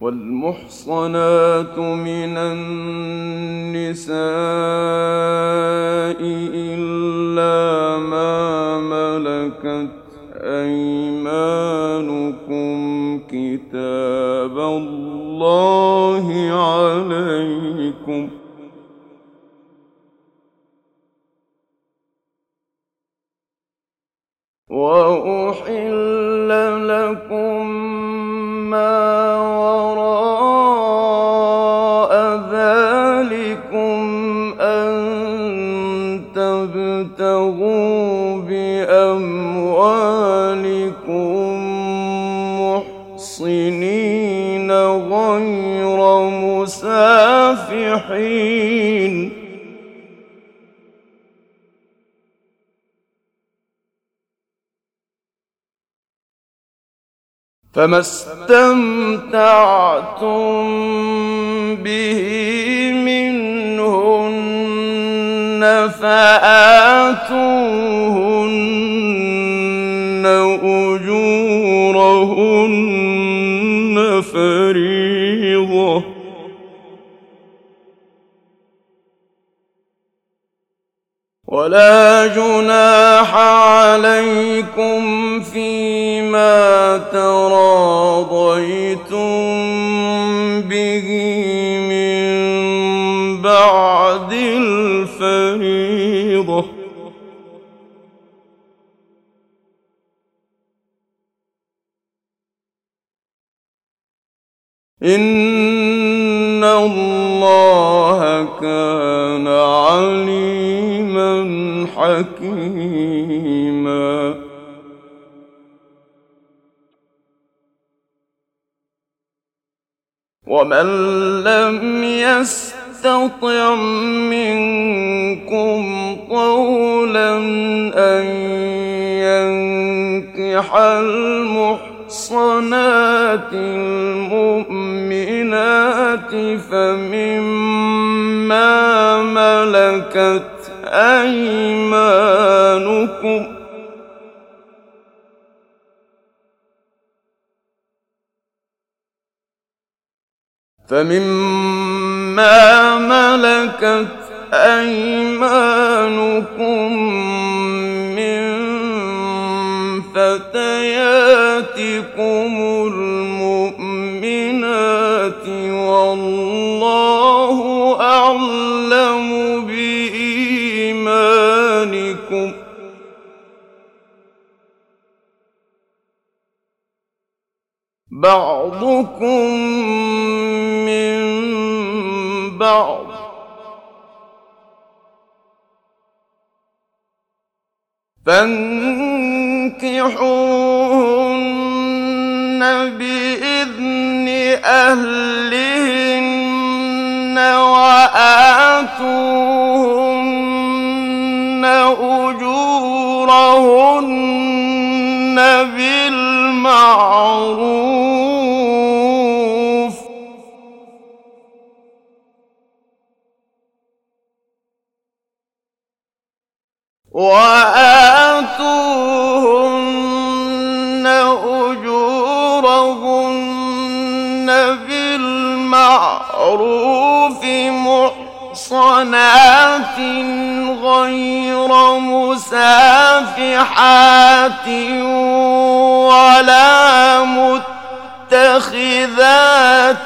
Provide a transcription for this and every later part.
والمحصنات من النساء إلا ما ملكت أيمانكم كتاب الله عليكم وأحل لكم ما وراء ذلكم أن تبتغوا بأموالكم محصنين غير مسافحين فما استمتعتم به منهن فآتوهن أجورهن فريضة ولا جناح عليكم فيما تراضيتم به من بعد الفريضة إن الله كان عليما حكيما ومن لم يستطع منكم طولا أن ينكح المحصنات المؤمنات فمما ملكت أيمانكم من فتياتكم المؤمنات والله أعلم بإيمانكم بعضكم من بعض فانكحوهن بإذن أهلهن وآتوهن أجورهن بالمعروف محصنات غير مسافحات ولا متخذات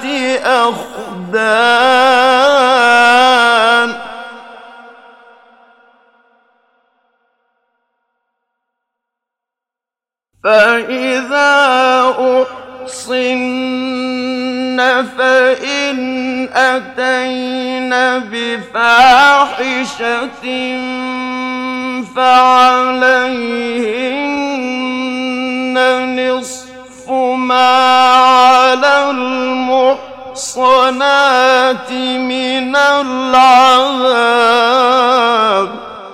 أخدان فإذا أحصن فإن أتين بفاحشة فعليهن نصف ما على المحصنات من العذاب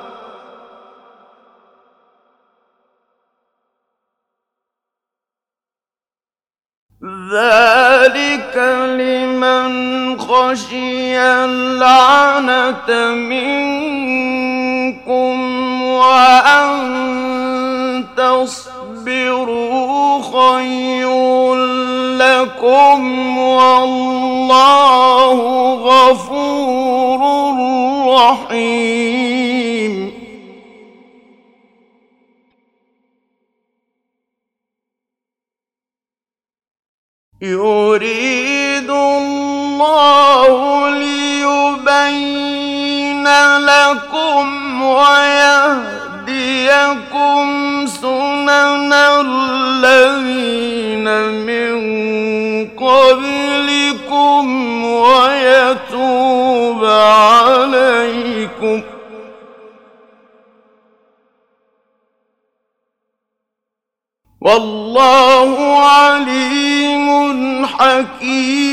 ذلك لمن خشي العنة منكم وأن تصبروا خير لكم لكم والله غفور رحيم. يريد الله ليبين لكم ويهديكم سنن الذين من قبلكم ويتوب عليكم والله عليم حكيم.